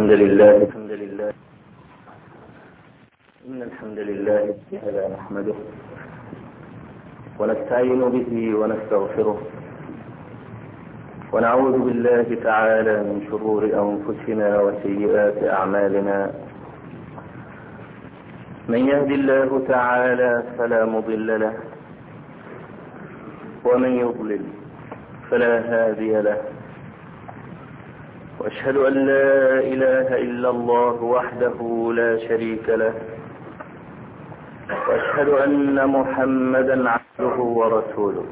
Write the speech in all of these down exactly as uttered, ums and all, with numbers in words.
الحمد لله الحمد لله إن الحمد لله تعالى نحمده ونستعين به ونستغفره ونعوذ بالله تعالى من شرور أنفسنا وسيئات أعمالنا. من يهد الله تعالى فلا مضل له ومن يضلل فلا هادي له، وأشهد أن لا إله إلا الله وحده لا شريك له، وأشهد أن محمدا عبده ورسوله.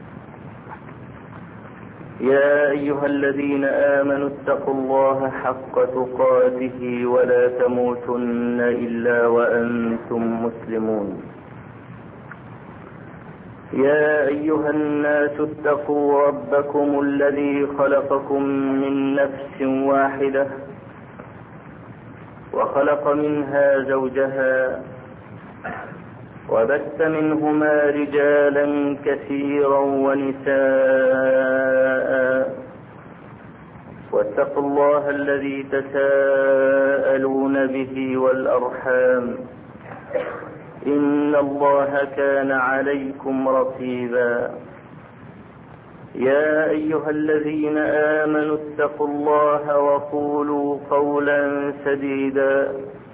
يا أيها الذين آمنوا اتقوا الله حق تقاته ولا تموتن إلا وأنتم مسلمون. يا أيها الناس اتقوا ربكم الذي خلقكم من نفس واحدة وخلق منها زوجها وبث منهما رجالا كثيرا ونساء، واتقوا الله الذي تساءلون به والأرحام إن الله كان عليكم رقيبا. يا أيها الذين آمنوا اتقوا الله وقولوا قولا سديدا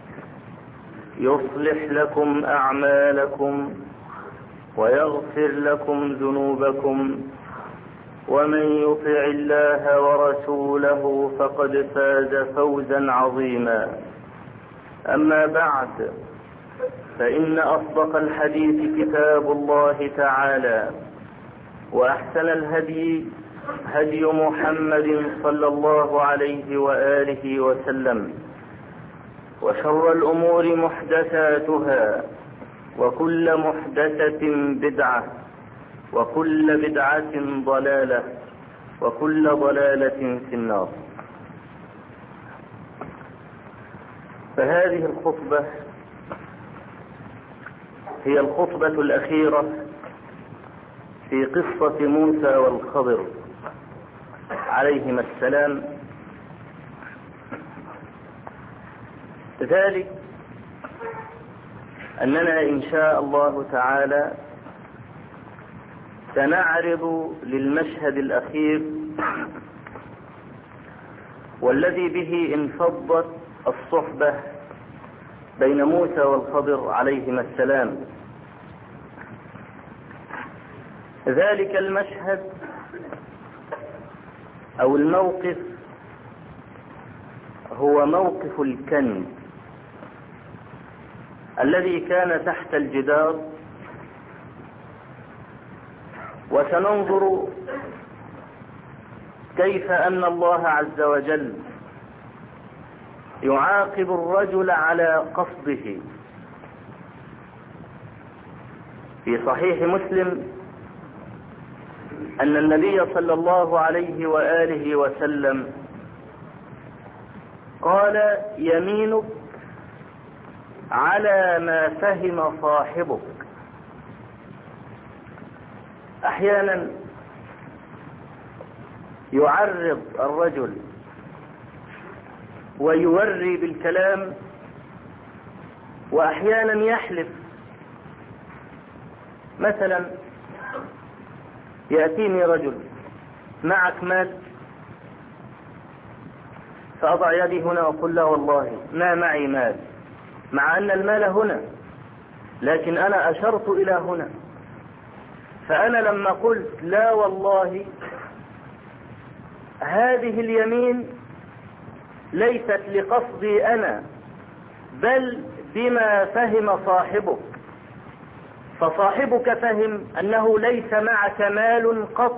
يصلح لكم أعمالكم ويغفر لكم ذنوبكم، ومن يطع الله ورسوله فقد فاز فوزا عظيما. أما بعد، فإن أصدق الحديث كتاب الله تعالى، وأحسن الهدي هدي محمد صلى الله عليه وآله وسلم، وشر الأمور محدثاتها، وكل محدثة بدعة، وكل بدعة ضلالة، وكل ضلالة في النار. فهذه الخطبة هي الخطبة الأخيرة في قصة موسى والخضر عليهما السلام. ذلك أننا إن شاء الله تعالى سنعرض للمشهد الأخير والذي به انفضت الصحبة بين موسى والخضر عليهما السلام. ذلك المشهد أو الموقف هو موقف الكنز الذي كان تحت الجدار، وسننظر كيف أن الله عز وجل يعاقب الرجل على قصده. في صحيح مسلم أن النبي صلى الله عليه وآله وسلم قال: يمينك على ما فهم صاحبك. أحيانا يعرض الرجل ويوري بالكلام، وأحيانا يحلف. مثلا يأتيني رجل: معك مال؟ فأضع يدي هنا وأقول: لا والله ما معي مال، مع أن المال هنا، لكن أنا أشرت إلى هنا. فأنا لما قلت لا والله، هذه اليمين ليست لقصدي أنا، بل بما فهم صاحبك. فصاحبك فهم أنه ليس معك مال قط،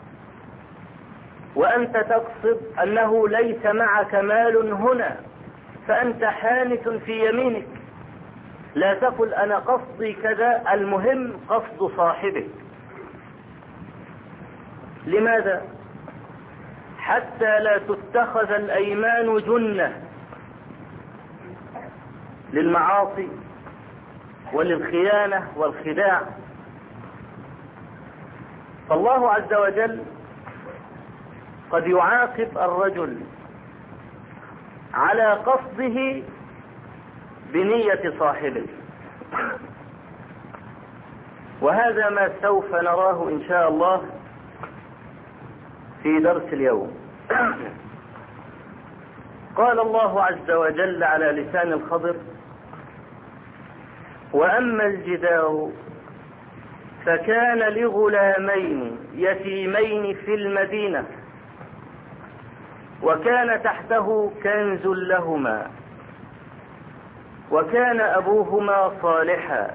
وأنت تقصد أنه ليس معك مال هنا، فأنت حانث في يمينك. لا تقل أنا قصدي كذا، المهم قصد صاحبك. لماذا؟ حتى لا تتخذ الأيمان جنة للمعاصي وللخيانة والخداع. فالله عز وجل قد يعاقب الرجل على قصده بنية صاحبه. وهذا ما سوف نراه إن شاء الله في درس اليوم. قال الله عز وجل على لسان الخضر: وأما الجدار فكان لغلامين يتيمين في المدينة وكان تحته كنز لهما وكان أبوهما صالحا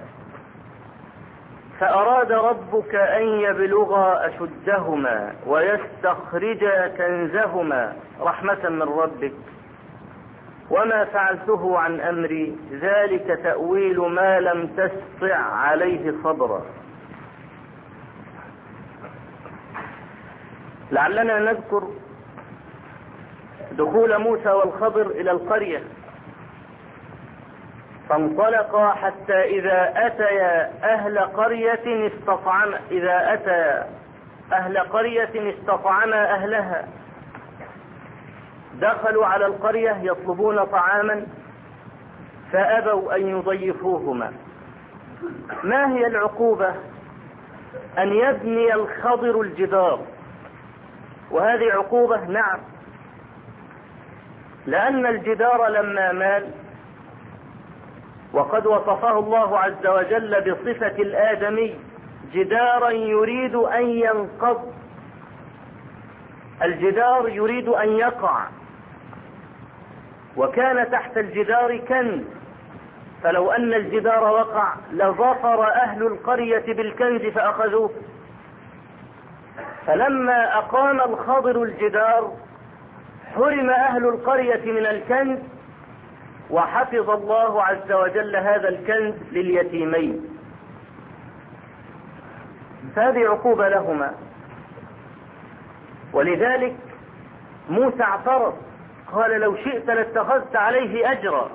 فأراد ربك أن يبلغا أشدهما ويستخرجا كنزهما رحمة من ربك وما فعلته عن أمري ذلك تأويل ما لم تستطع عليه صبرا. لعلنا نذكر دخول موسى والخضر إلى القرية، فانطلقا حتى إذا أتيا أهل قرية استطعم إذا أتى أهل قرية استطعما أهلها. دخلوا على القرية يطلبون طعاما فأبوا أن يضيفوهما. ما هي العقوبة؟ أن يبني الخضر الجدار، وهذه عقوبة نعم، لأن الجدار لما مال، وقد وصفه الله عز وجل بصفة الآدمي جدارا يريد أن ينقض، الجدار يريد أن يقع، وكان تحت الجدار كنز، فلو أن الجدار وقع لظفر أهل القرية بالكنز فأخذوه. فلما أقام الخضر الجدار حرم أهل القرية من الكنز، وحفظ الله عز وجل هذا الكنز لليتيمين، فهذه عقوبة لهما. ولذلك موسى اعترض قال: لو شئت لاتخذت عليه أجرا،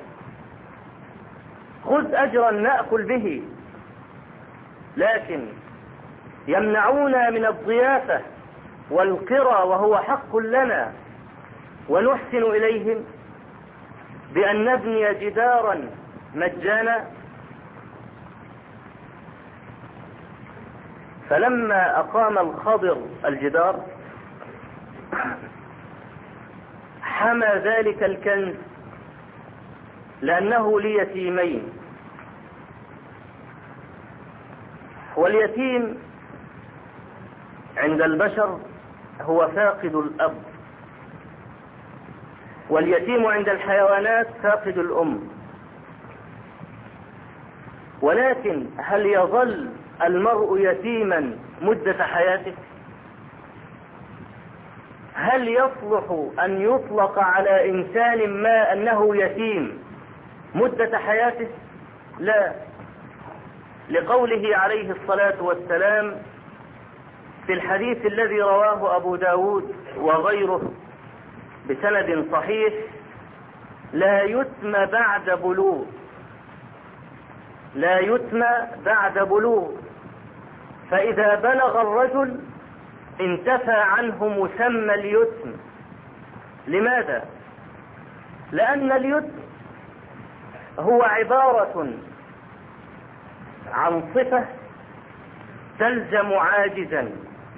خذ أجرا نأكل به، لكن يمنعونا من الضيافة والقرى وهو حق لنا، ونحسن إليهم بأن نبني جدارا مجانا. فلما أقام الخضر الجدار حمى ذلك الكنز لأنه ليتيمين، واليتيم عند البشر هو فاقد الأب، واليتيم عند الحيوانات فاقد الأم. ولكن هل يظل المرء يتيما مدة حياته؟ هل يصلح أن يطلق على إنسان ما أنه يتيم مدة حياته؟ لا، لقوله عليه الصلاة والسلام في الحديث الذي رواه أبو داود وغيره بسند صحيح: لا يتم بعد بلوغ، لا يتم بعد بلوغ، فإذا بلغ الرجل انتفى عنه مسمى اليتم. لماذا؟ لأن اليتم هو عبارة عن صفة تلزم عاجزا.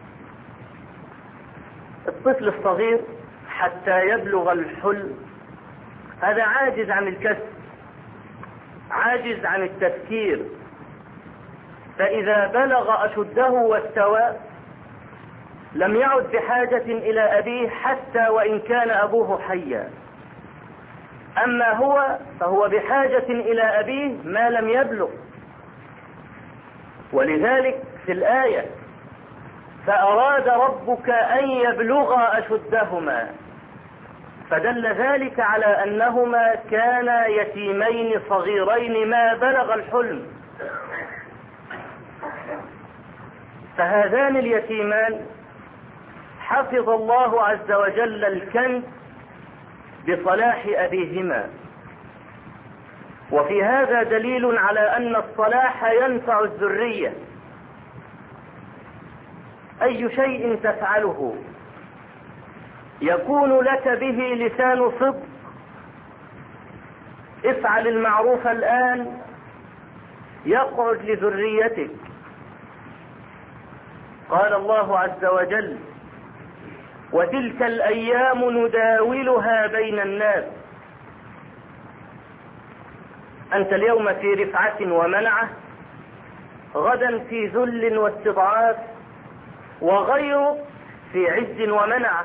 الطفل الصغير حتى يبلغ الحلم هذا عاجز عن الكسب، عاجز عن التفكير، فإذا بلغ أشده واستوى لم يعد بحاجة إلى أبيه حتى وإن كان أبوه حيا. أما هو فهو بحاجة إلى أبيه ما لم يبلغ. ولذلك في الآية: فأراد ربك أن يبلغا أشدهما، فدل ذلك على أنهما كانا يتيمين صغيرين ما بلغ الحلم. فهذان اليتيمان حفظ الله عز وجل الكنز بصلاح أبيهما، وفي هذا دليل على أن الصلاح ينفع الذرية. أي شيء تفعله يكون لك به لسان صدق افعل المعروف الآن يقعد لذريتك. قال الله عز وجل: وتلك الأيام نداولها بين الناس. أنت اليوم في رفعة ومنعة، غدا في ذل واستضعاف، وغيرك في عز ومنعة.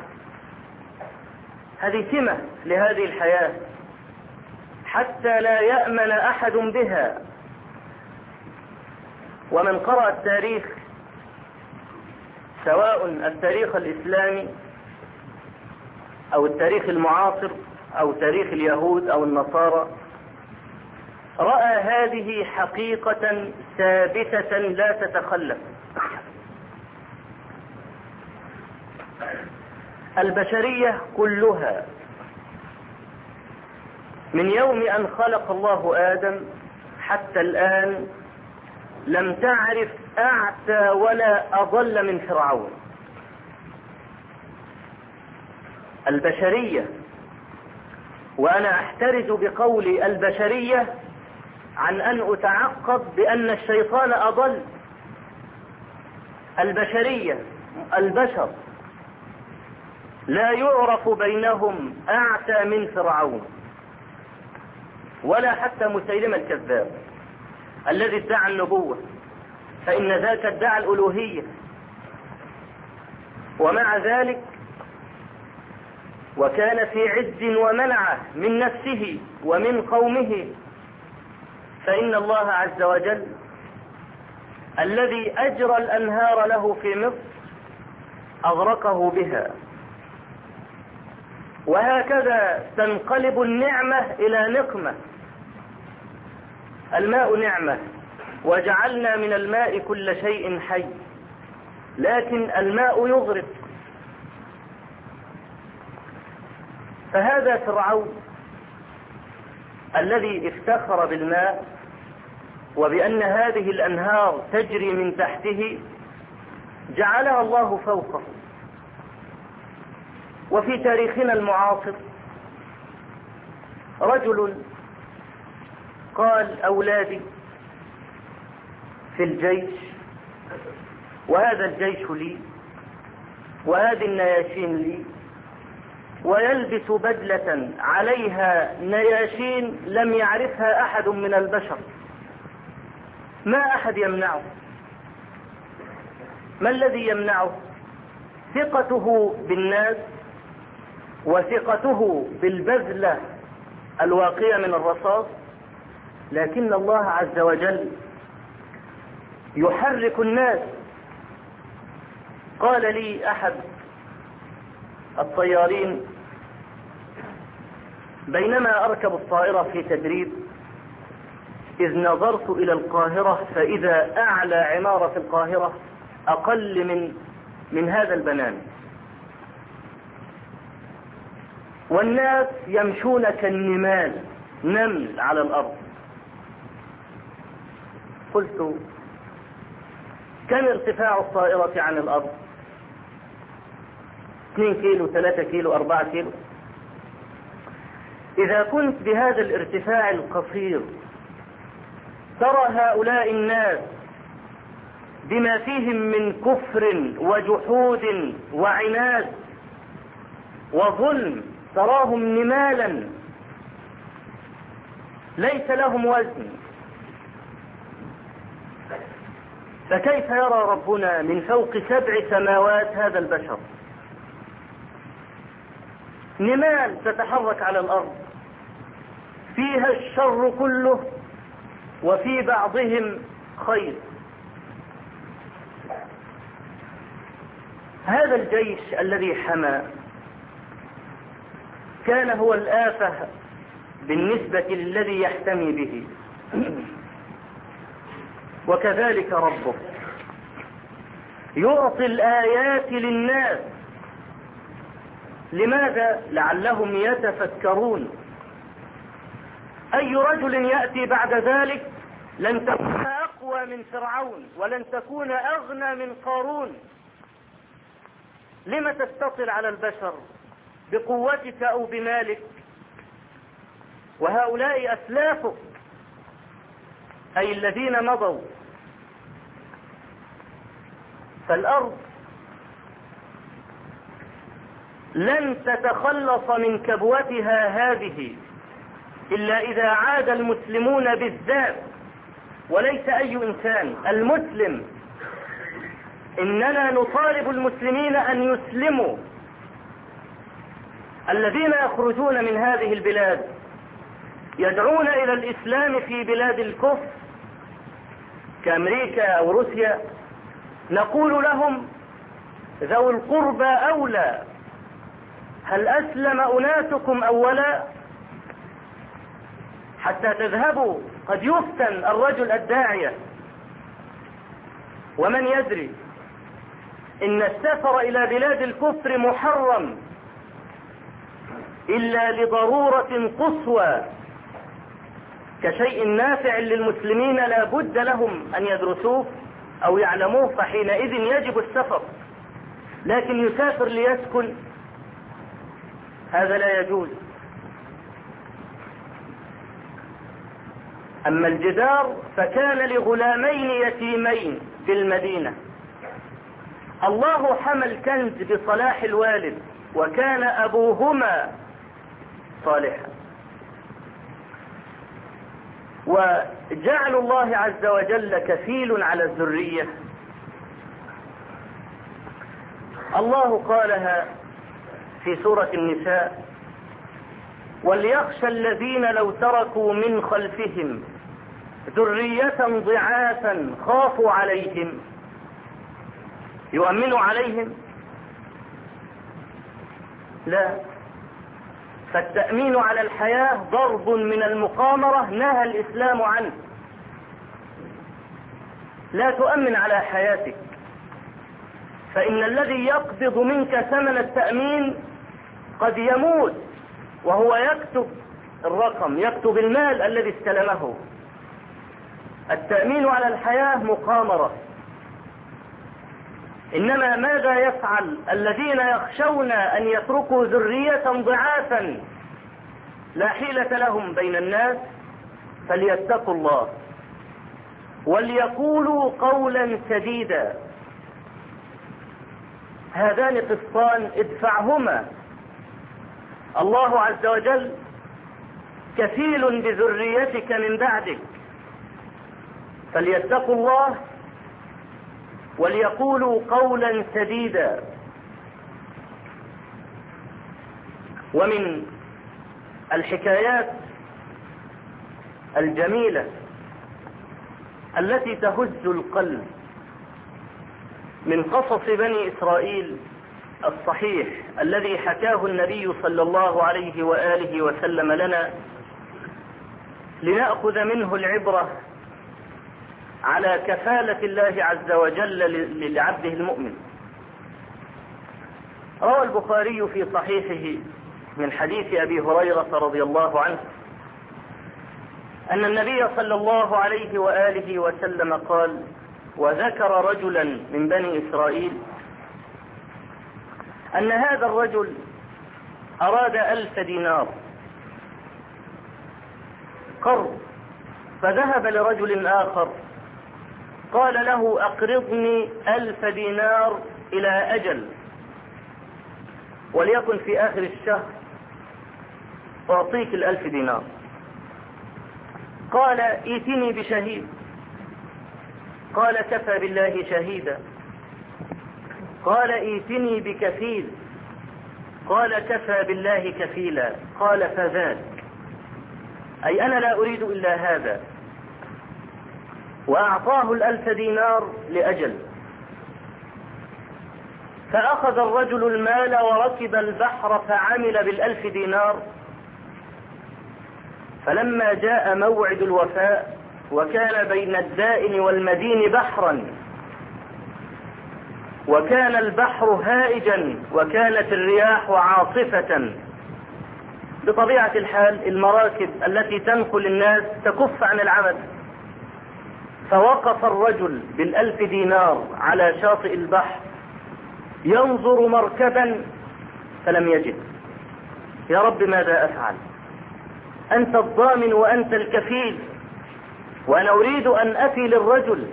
هذه سمة لهذه الحياة حتى لا يأمن أحد بها. ومن قرأ التاريخ، سواء التاريخ الإسلامي أو التاريخ المعاصر أو تاريخ اليهود أو النصارى، رأى هذه حقيقة ثابتة لا تتخلف. البشرية كلها من يوم أن خلق الله آدم حتى الآن لم تعرف أعتى ولا أضل من فرعون. البشرية، وأنا أحترز بقول البشرية عن أن أتعقب بأن الشيطان أضل. البشرية، البشر لا يعرف بينهم أعتى من فرعون، ولا حتى مسيلمة الكذاب الذي ادعى النبوة، فإن ذاك ادعى الألوهية. ومع ذلك وكان في عز ومنعة من نفسه ومن قومه، فإن الله عز وجل الذي أجرى الأنهار له في مصر أغرقه بها. وهكذا تنقلب النعمة إلى نقمة. الماء نعمة، وجعلنا من الماء كل شيء حي، لكن الماء يغرق. فهذا فرعون الذي افتخر بالماء وبأن هذه الأنهار تجري من تحته، جعلها الله فوقه. وفي تاريخنا المعاصر رجل قال: أولادي في الجيش، وهذا الجيش لي، وهذه النياشين لي، ويلبس بدلة عليها نياشين لم يعرفها أحد من البشر، ما أحد يمنعه. ما الذي يمنعه؟ ثقته بالناس وثقته بالبذلة الواقية من الرصاص. لكن الله عز وجل يحرك الناس. قال لي أحد الطيارين بينما أركب الطائرة في تدريب، إذ نظرت إلى القاهرة فإذا أعلى عمارة في القاهرة أقل من من هذا البنان، والناس يمشون كالنمال، نمل على الأرض. قلت: كم ارتفاع الطائرة عن الأرض؟ اثنين كيلو، ثلاثة كيلو، أربعة كيلو. إذا كنت بهذا الارتفاع القصير ترى هؤلاء الناس بما فيهم من كفر وجحود وعناد وظلم، تراهم نمالا ليس لهم وزن، فكيف يرى ربنا من فوق سبع سماوات هذا البشر؟ نمال تتحرك على الأرض فيها الشر كله وفي بعضهم خير. هذا الجيش الذي حمى كان هو الآفة بالنسبة للذي يحتمي به. وكذلك ربك يعطي الآيات للناس. لماذا؟ لعلهم يتفكرون. أي رجل يأتي بعد ذلك لن تكون أقوى من فرعون ولن تكون أغنى من قارون. لم تستطل على البشر بقوتك أو بمالك؟ وهؤلاء أسلافك أي الذين مضوا. فالأرض لن تتخلص من كبوتها هذه إلا إذا عاد المسلمون بالذات، وليس أي إنسان، المسلم. إننا نطالب المسلمين أن يسلموا. الذين يخرجون من هذه البلاد يدعون إلى الإسلام في بلاد الكفر كأمريكا أو روسيا، نقول لهم ذو القربى أولى. هل أسلم أناسكم أولا حتى تذهبوا؟ قد يفتن الرجل الداعية، ومن يدري إن السفر إلى بلاد الكفر محرم إلا لضرورة قصوى كشيء نافع للمسلمين لا بد لهم أن يدرسوه أو يعلموه، فحينئذ يجب السفر. لكن يسافر ليسكن هذا لا يجوز. أما الجدار فكان لغلامين يتيمين في المدينة. الله حمى الكنز بصلاح الوالد وكان أبوهما صالحا. وجعل الله عز وجل كفيل على الذرية. الله قالها في سورة النساء: وليخشى الذين لو تركوا من خلفهم ذرية ضعافا خافوا عليهم. يؤمنوا عليهم؟ لا. فالتأمين على الحياة ضرب من المقامرة نهى الإسلام عنه. لا تؤمن على حياتك، فإن الذي يقبض منك ثمن التأمين قد يموت وهو يكتب الرقم، يكتب المال الذي استلمه. التأمين على الحياة مقامرة. إنما ماذا يفعل الذين يخشون أن يتركوا ذرية ضعافا لا حيلة لهم بين الناس؟ فليتقوا الله وليقولوا قولا سديدا. هذان قسطان ادفعهما. الله عز وجل كفيل بذريتك من بعدك، فليتقوا الله وليقولوا قولا سديدا. ومن الحكايات الجميلة التي تهز القلب من قصص بني إسرائيل الصحيح الذي حكاه النبي صلى الله عليه وآله وسلم لنا لنأخذ منه العبرة على كفالة الله عز وجل لعبده المؤمن. روى البخاري في صحيحه من حديث أبي هريرة رضي الله عنه أن النبي صلى الله عليه وآله وسلم قال: وذكر رجلا من بني إسرائيل أن هذا الرجل أراد ألف دينار قرض، فذهب لرجل آخر قال له: أقرضني ألف دينار إلى أجل، وليكن في آخر الشهر أعطيك الألف دينار. قال: ائتني بشهيد. قال: كفى بالله شهيدا. قال: ائتني بكفيل. قال: كفى بالله كفيلا. قال: فذاك، أي أنا لا أريد إلا هذا. وأعطاه الألف دينار لأجل. فأخذ الرجل المال وركب البحر فعمل بالألف دينار. فلما جاء موعد الوفاء وكان بين الدائن والمدين بحرا، وكان البحر هائجا وكانت الرياح عاصفة، بطبيعة الحال المراكب التي تنقل الناس تكف عن العمل. فوقف الرجل بالألف دينار على شاطئ البحر ينظر مركبا فلم يجد. يا رب ماذا أفعل؟ أنت الضامن وأنت الكفيل، وأنا أريد أن أفي للرجل.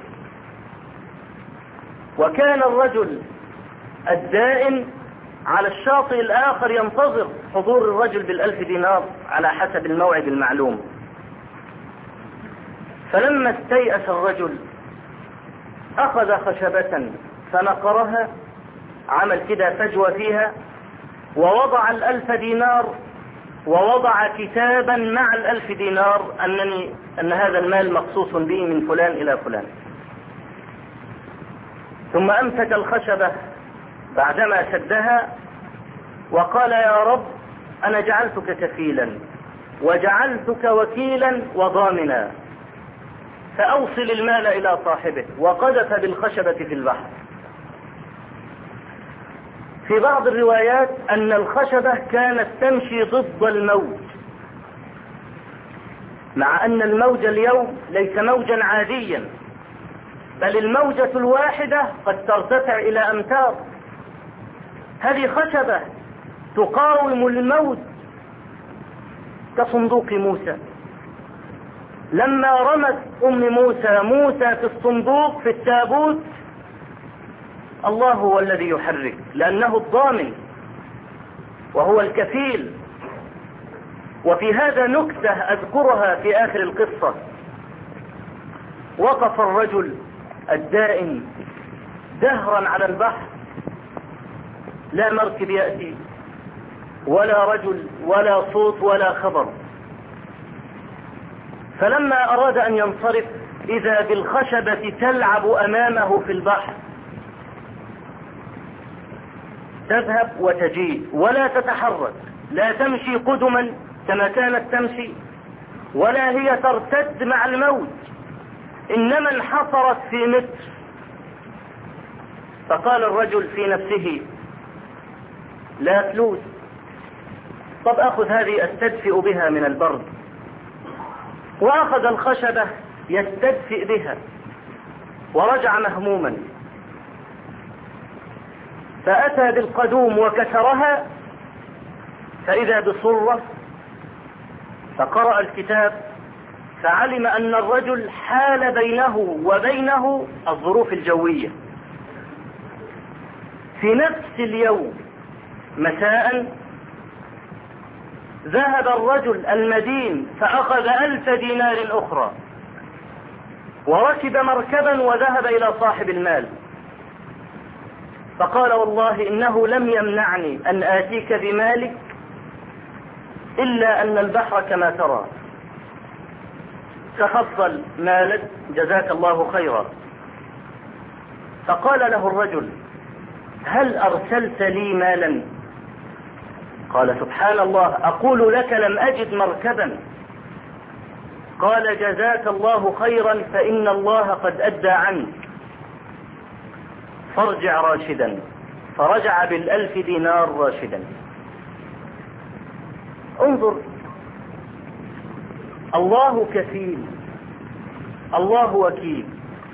وكان الرجل الدائن على الشاطئ الآخر ينتظر حضور الرجل بالألف دينار على حسب الموعد المعلوم. فلما استيأس الرجل أخذ خشبة فنقرها، عمل كده فجوة فيها، ووضع الألف دينار، ووضع كتابا مع الألف دينار أنني أن هذا المال مخصوص به من فلان إلى فلان. ثم أمسك الخشبة بعدما شدها وقال يا رب أنا جعلتك كفيلا وجعلتك وكيلا وضامنا، فأوصل المال إلى صاحبه، وقذف بالخشبة في البحر. في بعض الروايات أن الخشبة كانت تمشي ضد الموج، مع أن الموج اليوم ليس موجا عاديا، بل الموجة الواحدة قد ترتفع إلى أمتار. هذه خشبة تقاوم الموج كصندوق موسى. لما رمت أم موسى موسى في الصندوق في التابوت، الله هو الذي يحرك، لأنه الضامن وهو الكفيل. وفي هذا نكتة أذكرها في آخر القصة. وقف الرجل الدائن دهرا على البحر، لا مركب يأتي ولا رجل ولا صوت ولا خبر. فلما أراد أن ينصرف إذا بالخشبة تلعب أمامه في البحر، تذهب وتجيء ولا تتحرك، لا تمشي قدما كما كانت تمشي، ولا هي ترتد مع الموج، إنما انحصرت في متر. فقال الرجل في نفسه لا فلوس، طب أخذ هذه أستدفئ بها من البرد. وأخذ الخشبة يستدفئ بها ورجع مهموما، فأتى بالقدوم وكسرها فإذا بصرة، فقرأ الكتاب فعلم أن الرجل حال بينه وبينه الظروف الجوية. في نفس اليوم مساء ذهب الرجل المدين فأخذ ألف دينار أخرى وركب مركبا وذهب إلى صاحب المال، فقال والله إنه لم يمنعني أن آتيك بمالك إلا أن البحر كما ترى، تفضل مالك جزاك الله خيرا. فقال له الرجل هل أرسلت لي مالا؟ قال سبحان الله، أقول لك لم أجد مركبا. قال جزاك الله خيرا فإن الله قد أدى عنك، فارجع راشدا. فرجع بالألف دينار راشدا. انظر، الله كفيل، الله وكيل.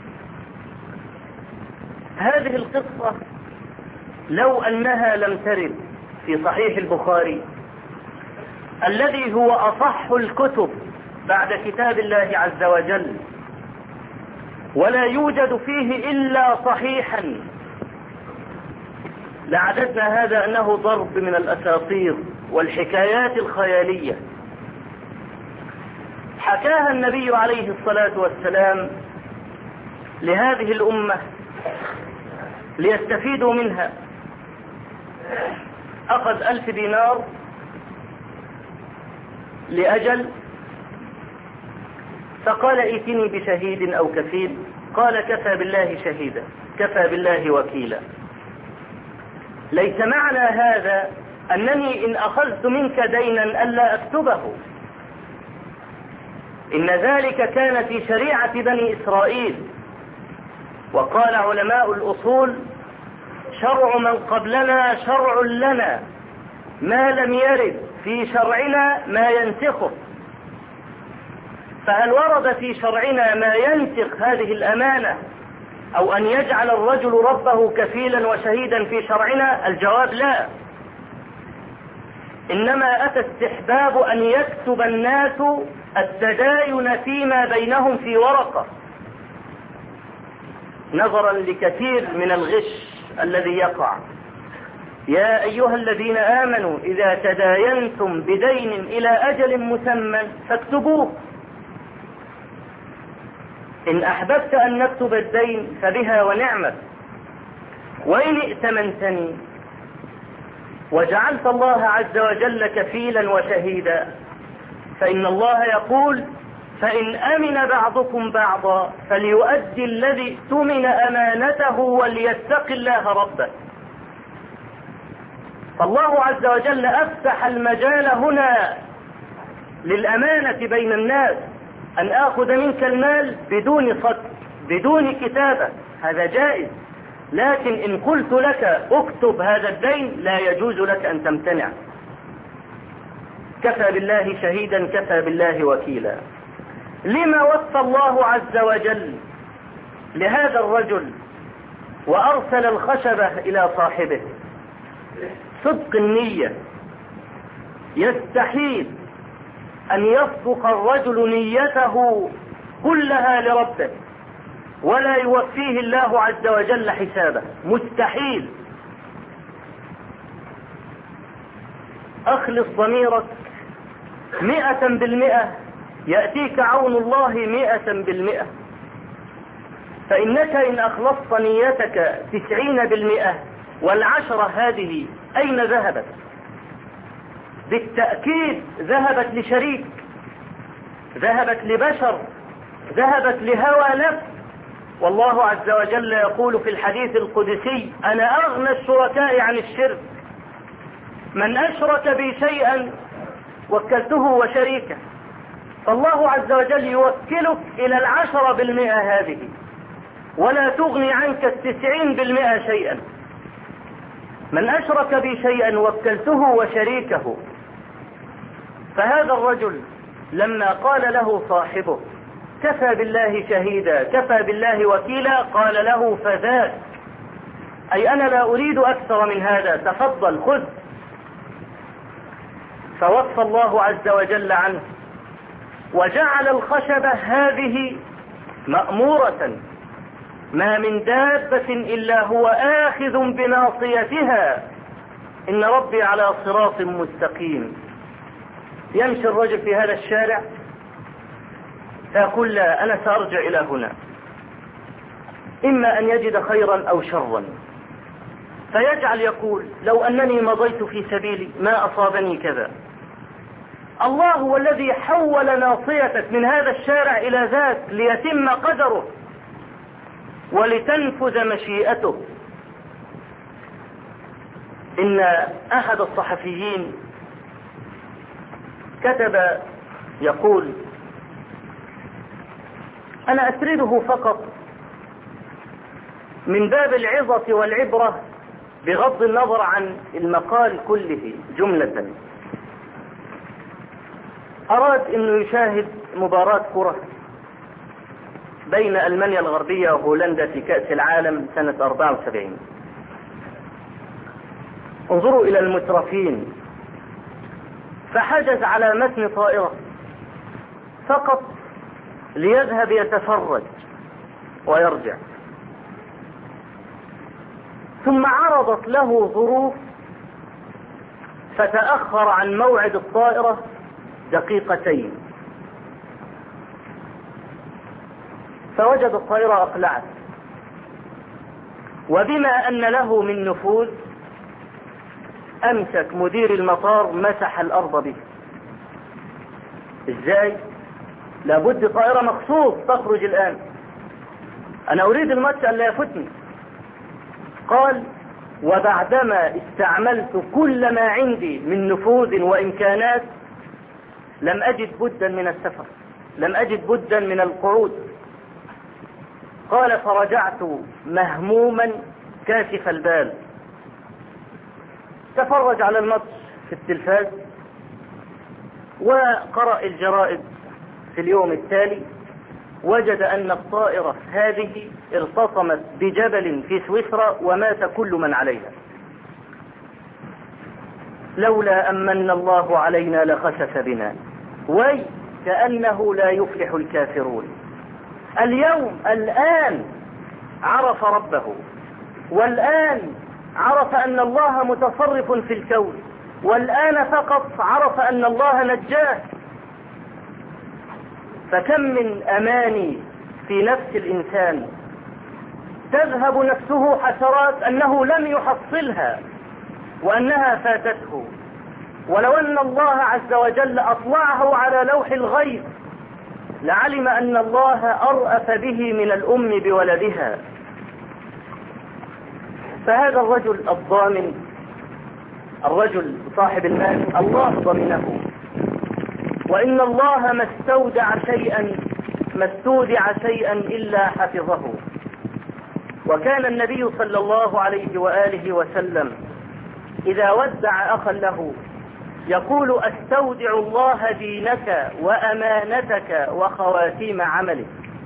هذه القصة لو أنها لم ترد في صحيح البخاري الذي هو أصح الكتب بعد كتاب الله عز وجل، ولا يوجد فيه إلا صحيحا، لعددنا هذا أنه ضرب من الأساطير والحكايات الخيالية. حكاها النبي عليه الصلاة والسلام لهذه الأمة ليستفيدوا منها. أخذ ألف دينار لأجل، فقال ائتني بشهيد أو كفيل. قال كفى بالله شهيدا، كفى بالله وكيلا. ليس معنى هذا أنني إن أخذت منك دينا ألا أكتبه، إن ذلك كان في شريعة بني إسرائيل. وقال علماء الأصول شرع من قبلنا شرع لنا، ما لم يرد في شرعنا ما ينسخه. فهل ورد في شرعنا ما ينسخ هذه الأمانة أو أن يجعل الرجل ربه كفيلا وشهيدا في شرعنا؟ الجواب لا. إنما أتى استحباب أن يكتب الناس التداين فيما بينهم في ورقة، نظرا لكثير من الغش الذي يقع. يا أيها الذين آمنوا إذا تداينتم بدين إلى أجل مسمى فاكتبوه، إن أحببت أن نكتب الدين فبها ونعمت، وإن ائتمنتني وجعلت الله عز وجل كفيلا وشهيدا فإن الله يقول فإن أمن بعضكم بعضا فليؤدي الذي اؤتمن أمانته وليتق الله ربه. فالله عز وجل أفتح المجال هنا للأمانة بين الناس، أن آخذ منك المال بدون صدق بدون كتابة، هذا جائز، لكن إن قلت لك اكتب هذا الدين لا يجوز لك أن تمتنع. كفى بالله شهيدا كفى بالله وكيلا. لما وفى الله عز وجل لهذا الرجل وأرسل الخشبة إلى صاحبه؟ صدق النية. يستحيل أن يصدق الرجل نيته كلها لربه ولا يوفيه الله عز وجل حسابه، مستحيل. أخلص ضميرك مئة بالمئة يأتيك عون الله مئة بالمئة. فإنك إن أخلصت نيتك تسعين بالمئة والعشرة هذه أين ذهبت؟ بالتأكيد ذهبت لشريك، ذهبت لبشر، ذهبت لهوى نفس. والله عز وجل يقول في الحديث القدسي أنا أغنى الشركاء عن الشرك، من أشرك بي شيئا وكلته وشريكه. فالله عز وجل يوكلك إلى العشرة بالمئة هذه ولا تغني عنك التسعين بالمئة شيئا. من أشرك بي شيئا وكلته وشريكه. فهذا الرجل لما قال له صاحبه كفى بالله شهيدا كفى بالله وكيلا قال له فذاك، أي أنا لا أريد أكثر من هذا، تفضل خذ. فوفى الله عز وجل عنه وجعل الخشبة هذه مأمورة، ما من دابة إلا هو آخذ بناصيتها، إن ربي على صراط مستقيم. يمشي الرجل في هذا الشارع فيقول لا أنا سأرجع إلى هنا، إما أن يجد خيرا أو شرا، فيجعل يقول لو أنني مضيت في سبيلي ما أصابني كذا. الله هو الذي حول ناصيتك من هذا الشارع إلى ذاك ليتم قدره ولتنفذ مشيئته. إن أحد الصحفيين كتب يقول أنا أسرده فقط من باب العظة والعبرة بغض النظر عن المقال كله جملة. أراد أنه يشاهد مباراة كرة بين ألمانيا الغربية وهولندا في كأس العالم سنة أربعة وسبعين. انظروا إلى المترفين، فحجز على متن طائرة فقط ليذهب يتفرج ويرجع، ثم عرضت له ظروف فتأخر عن موعد الطائرة دقيقتين، فوجد الطائرة أقلعت، وبما أن له من نفوذ أمسك مدير المطار مسح الأرض به. إزاي؟ لابد طائرة مخصوص تخرج الآن، أنا أريد الماتش أن لا يفوتني. قال وبعدما استعملت كل ما عندي من نفوذ وإمكانات لم أجد بدا من السفر، لم أجد بدا من القعود. قال فرجعت مهموما كاشف البال، تفرج على الماتش في التلفاز وقرأ الجرائد في اليوم التالي، وجد أن الطائرة هذه ارتطمت بجبل في سويسرا ومات كل من عليها. لولا أمن الله علينا لخسف بنا، وي كأنه لا يفلح الكافرون. اليوم الآن عرف ربه، والآن عرف أن الله متصرف في الكون، والآن فقط عرف أن الله نجاه. فكم من أماني في نفس الإنسان تذهب نفسه حسرات أنه لم يحصلها وأنها فاتته، ولو أن الله عز وجل أطلعه على لوح الغيب لعلم أن الله أرأف به من الأم بولدها. فهذا الرجل الضامن، الرجل صاحب المال، الله ضمنه، وإن الله ما استودع شيئا ما استودع شيئا إلا حفظه. وكان النبي صلى الله عليه وآله وسلم إذا ودع أخا له يقول: استودع الله دينك وأمانتك وخواتيم عملك.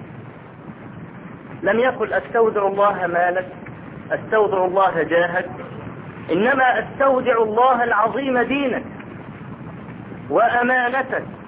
لم يقل استودع الله مالك، استودع الله جاهك، إنما استودع الله العظيم دينك وأمانتك